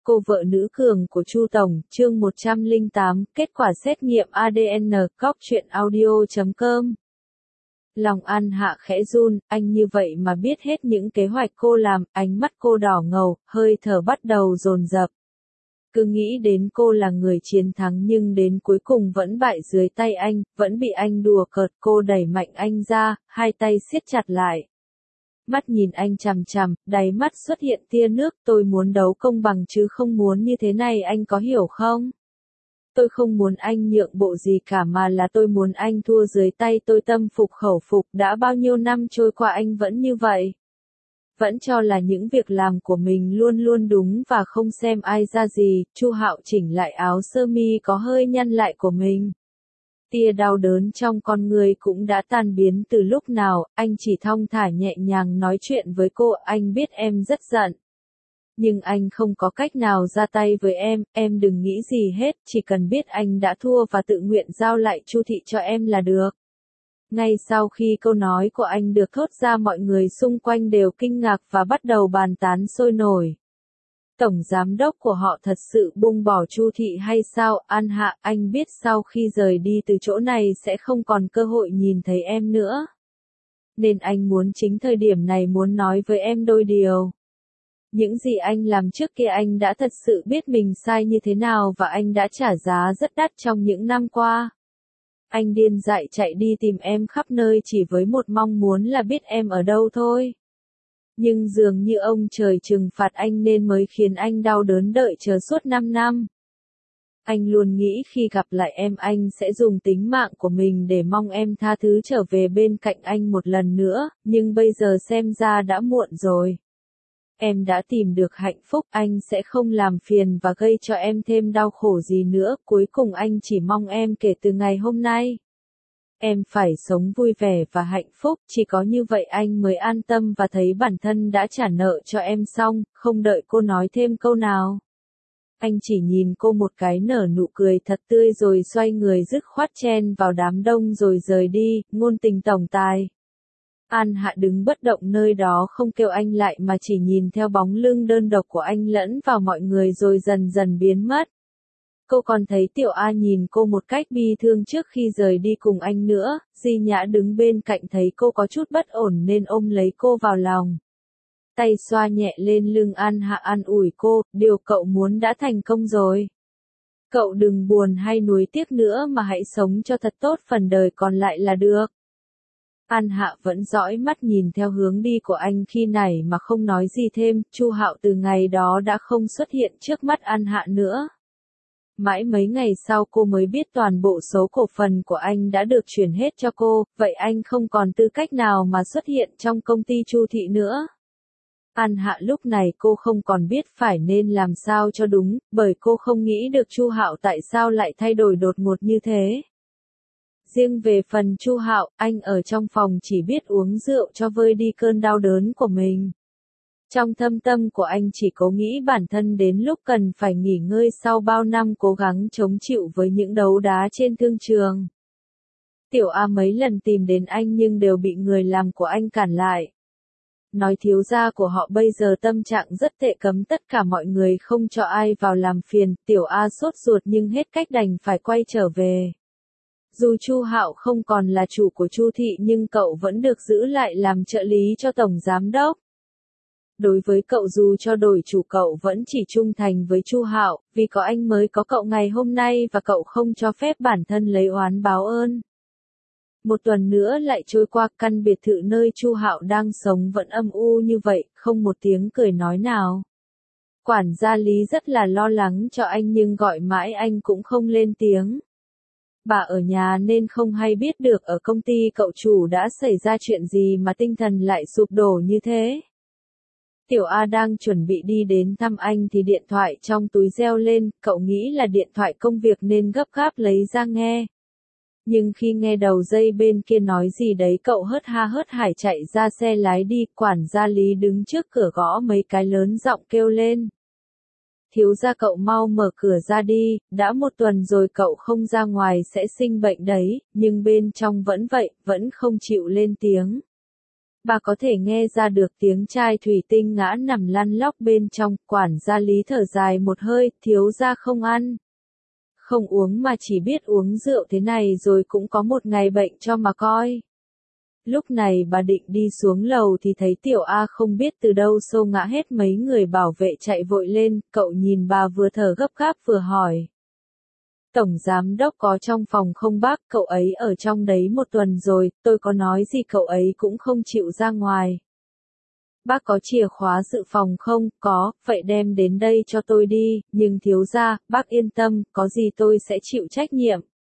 Cô vợ nữ cường của Chu Tổng, chương 108, kết quả xét nghiệm ADN, cóc truyện audio.com. Lòng An Hạ khẽ run, anh như vậy mà biết hết những kế hoạch cô làm, ánh mắt cô đỏ ngầu, hơi thở bắt đầu dồn dập. Cứ nghĩ đến cô là người chiến thắng nhưng đến cuối cùng vẫn bại dưới tay anh, vẫn bị anh đùa cợt, cô đẩy mạnh anh ra, hai tay siết chặt lại. Mắt nhìn anh chằm chằm, đáy mắt xuất hiện tia nước, tôi muốn đấu công bằng chứ không muốn như thế này, anh có hiểu không? Tôi không muốn anh nhượng bộ gì cả mà là tôi muốn anh thua dưới tay tôi, tâm phục khẩu phục. Đã bao nhiêu năm trôi qua anh vẫn như vậy. Vẫn cho là những việc làm của mình luôn luôn đúng và không xem ai ra gì. Chu Hạo chỉnh lại áo sơ mi có hơi nhăn lại của mình. Tia đau đớn trong con người cũng đã tan biến từ lúc nào, anh chỉ thong thả nhẹ nhàng nói chuyện với cô, anh biết em rất giận. Nhưng anh không có cách nào ra tay với em đừng nghĩ gì hết, chỉ cần biết anh đã thua và tự nguyện giao lại Chu Thị cho em là được. Ngay sau khi câu nói của anh được thốt ra, mọi người xung quanh đều kinh ngạc và bắt đầu bàn tán sôi nổi. Tổng giám đốc của họ thật sự buông bỏ Chu Thị hay sao? An Hạ, anh biết sau khi rời đi từ chỗ này sẽ không còn cơ hội nhìn thấy em nữa. Nên anh muốn chính thời điểm này muốn nói với em đôi điều. Những gì anh làm trước kia anh đã thật sự biết mình sai như thế nào và anh đã trả giá rất đắt trong những năm qua. Anh điên dại chạy đi tìm em khắp nơi chỉ với một mong muốn là biết em ở đâu thôi. Nhưng dường như ông trời trừng phạt anh nên mới khiến anh đau đớn đợi chờ suốt 5 năm. Anh luôn nghĩ khi gặp lại em anh sẽ dùng tính mạng của mình để mong em tha thứ trở về bên cạnh anh một lần nữa, nhưng bây giờ xem ra đã muộn rồi. Em đã tìm được hạnh phúc, anh sẽ không làm phiền và gây cho em thêm đau khổ gì nữa, cuối cùng anh chỉ mong em kể từ ngày hôm nay. Em phải sống vui vẻ và hạnh phúc, chỉ có như vậy anh mới an tâm và thấy bản thân đã trả nợ cho em xong, không đợi cô nói thêm câu nào. Anh chỉ nhìn cô một cái nở nụ cười thật tươi rồi xoay người dứt khoát chen vào đám đông rồi rời đi, ngôn tình tổng tài. An Hạ đứng bất động nơi đó không kêu anh lại mà chỉ nhìn theo bóng lưng đơn độc của anh lẫn vào mọi người rồi dần dần biến mất. Cô còn thấy Tiểu A nhìn cô một cách bi thương trước khi rời đi cùng anh nữa, Di Nhã đứng bên cạnh thấy cô có chút bất ổn nên ôm lấy cô vào lòng. Tay xoa nhẹ lên lưng An Hạ an ủi cô, điều cậu muốn đã thành công rồi. Cậu đừng buồn hay nuối tiếc nữa mà hãy sống cho thật tốt phần đời còn lại là được. An Hạ vẫn dõi mắt nhìn theo hướng đi của anh khi nãy mà không nói gì thêm, Chu Hạo từ ngày đó đã không xuất hiện trước mắt An Hạ nữa. Mãi mấy ngày sau cô mới biết toàn bộ số cổ phần của anh đã được chuyển hết cho cô, vậy anh không còn tư cách nào mà xuất hiện trong công ty Chu Thị nữa. An Hạ lúc này cô không còn biết phải nên làm sao cho đúng, bởi cô không nghĩ được Chu Hạo tại sao lại thay đổi đột ngột như thế. Riêng về phần Chu Hạo, anh ở trong phòng chỉ biết uống rượu cho vơi đi cơn đau đớn của mình. Trong thâm tâm của anh chỉ cố nghĩ bản thân đến lúc cần phải nghỉ ngơi sau bao năm cố gắng chống chịu với những đấu đá trên thương trường. Tiểu A mấy lần tìm đến anh nhưng đều bị người làm của anh cản lại. Nói thiếu gia của họ bây giờ tâm trạng rất tệ, cấm tất cả mọi người không cho ai vào làm phiền, Tiểu A sốt ruột nhưng hết cách đành phải quay trở về. Dù Chu Hạo không còn là chủ của Chu Thị nhưng cậu vẫn được giữ lại làm trợ lý cho tổng giám đốc. Đối với cậu dù cho đổi chủ cậu vẫn chỉ trung thành với Chu Hạo, vì có anh mới có cậu ngày hôm nay và cậu không cho phép bản thân lấy oán báo ơn. Một tuần nữa lại trôi qua, căn biệt thự nơi Chu Hạo đang sống vẫn âm u như vậy, không một tiếng cười nói nào. Quản gia Lý rất là lo lắng cho anh nhưng gọi mãi anh cũng không lên tiếng. Bà ở nhà nên không hay biết được ở công ty cậu chủ đã xảy ra chuyện gì mà tinh thần lại sụp đổ như thế. Tiểu A đang chuẩn bị đi đến thăm anh thì điện thoại trong túi reo lên, cậu nghĩ là điện thoại công việc nên gấp gáp lấy ra nghe. Nhưng khi nghe đầu dây bên kia nói gì đấy cậu hớt ha hớt hải chạy ra xe lái đi, quản gia Lý đứng trước cửa gõ mấy cái lớn giọng kêu lên. Thiếu gia cậu mau mở cửa ra đi, đã một tuần rồi cậu không ra ngoài sẽ sinh bệnh đấy, nhưng bên trong vẫn vậy, vẫn không chịu lên tiếng. Bà có thể nghe ra được tiếng chai thủy tinh ngã nằm lăn lóc bên trong, quản gia Lý thở dài một hơi, thiếu gia không ăn. Không uống mà chỉ biết uống rượu thế này rồi cũng có một ngày bệnh cho mà coi. Lúc này bà định đi xuống lầu thì thấy Tiểu A không biết từ đâu xô ngã hết mấy người bảo vệ chạy vội lên, cậu nhìn bà vừa thở gấp gáp vừa hỏi. Tổng giám đốc có trong phòng không bác, cậu ấy ở trong đấy một tuần rồi, tôi có nói gì cậu ấy cũng không chịu ra ngoài. Bác có chìa khóa dự phòng không? Có, vậy đem đến đây cho tôi đi, nhưng thiếu gia, bác yên tâm, có gì tôi sẽ chịu trách nhiệm.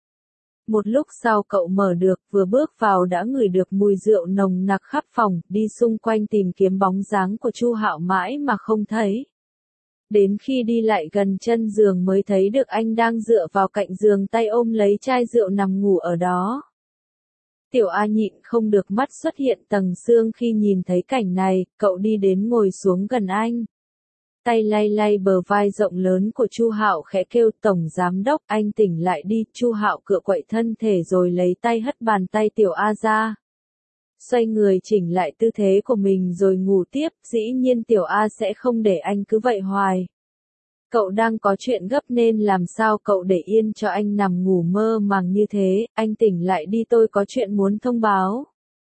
Một lúc sau cậu mở được, vừa bước vào đã ngửi được mùi rượu nồng nặc khắp phòng, đi xung quanh tìm kiếm bóng dáng của Chu Hạo mãi mà không thấy. Đến khi đi lại gần chân giường mới thấy được anh đang dựa vào cạnh giường tay ôm lấy chai rượu nằm ngủ ở đó. Tiểu A nhịn không được mắt xuất hiện tầng xương khi nhìn thấy cảnh này, cậu đi đến ngồi xuống gần anh. Tay lay lay bờ vai rộng lớn của Chu Hạo khẽ kêu tổng giám đốc, anh tỉnh lại đi. Chu Hạo cựa quậy thân thể rồi lấy tay hất bàn tay Tiểu A ra. Xoay người chỉnh lại tư thế của mình rồi ngủ tiếp, dĩ nhiên Tiểu A sẽ không để anh cứ vậy hoài. Cậu đang có chuyện gấp nên làm sao cậu để yên cho anh nằm ngủ mơ màng như thế, anh tỉnh lại đi tôi có chuyện muốn thông báo.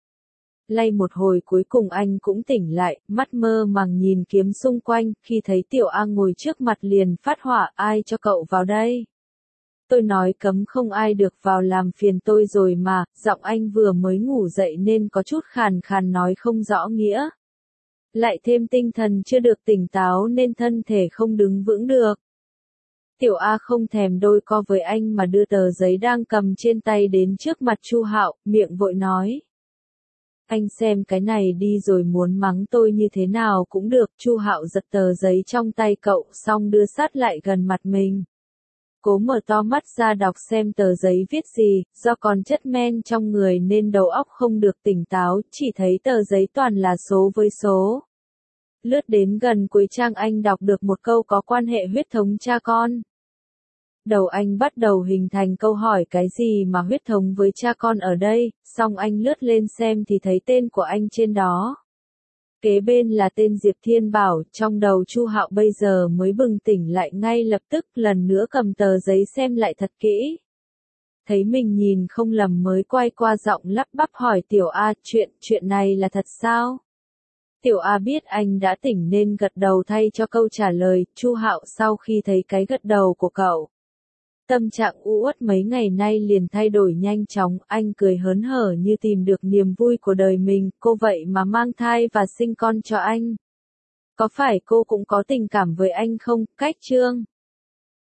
Lay một hồi cuối cùng anh cũng tỉnh lại, mắt mơ màng nhìn kiếm xung quanh, khi thấy Tiểu A ngồi trước mặt liền phát hỏa, ai cho cậu vào đây? Tôi nói cấm không ai được vào làm phiền tôi rồi mà, giọng anh vừa mới ngủ dậy nên có chút khàn khàn nói không rõ nghĩa. Lại thêm tinh thần chưa được tỉnh táo nên thân thể không đứng vững được. Tiểu A không thèm đôi co với anh mà đưa tờ giấy đang cầm trên tay đến trước mặt Chu Hạo, miệng vội nói. Anh xem cái này đi rồi muốn mắng tôi như thế nào cũng được. Chu Hạo giật tờ giấy trong tay cậu xong đưa sát lại gần mặt mình. Cố mở to mắt ra đọc xem tờ giấy viết gì, do còn chất men trong người nên đầu óc không được tỉnh táo, chỉ thấy tờ giấy toàn là số với số. Lướt đến gần cuối trang anh đọc được một câu có quan hệ huyết thống cha con. Đầu anh bắt đầu hình thành câu hỏi cái gì mà huyết thống với cha con ở đây, xong anh lướt lên xem thì thấy tên của anh trên đó. Kế bên là tên Diệp Thiên Bảo, trong đầu Chu Hạo bây giờ mới bừng tỉnh lại ngay lập tức lần nữa cầm tờ giấy xem lại thật kỹ. Thấy mình nhìn không lầm mới quay qua giọng lắp bắp hỏi Tiểu A, chuyện này là thật sao? Tiểu A biết anh đã tỉnh nên gật đầu thay cho câu trả lời. Chu Hạo sau khi thấy cái gật đầu của cậu, tâm trạng u uất mấy ngày nay liền thay đổi nhanh chóng, anh cười hớn hở như tìm được niềm vui của đời mình, cô vậy mà mang thai và sinh con cho anh. Có phải cô cũng có tình cảm với anh không? Cách Trương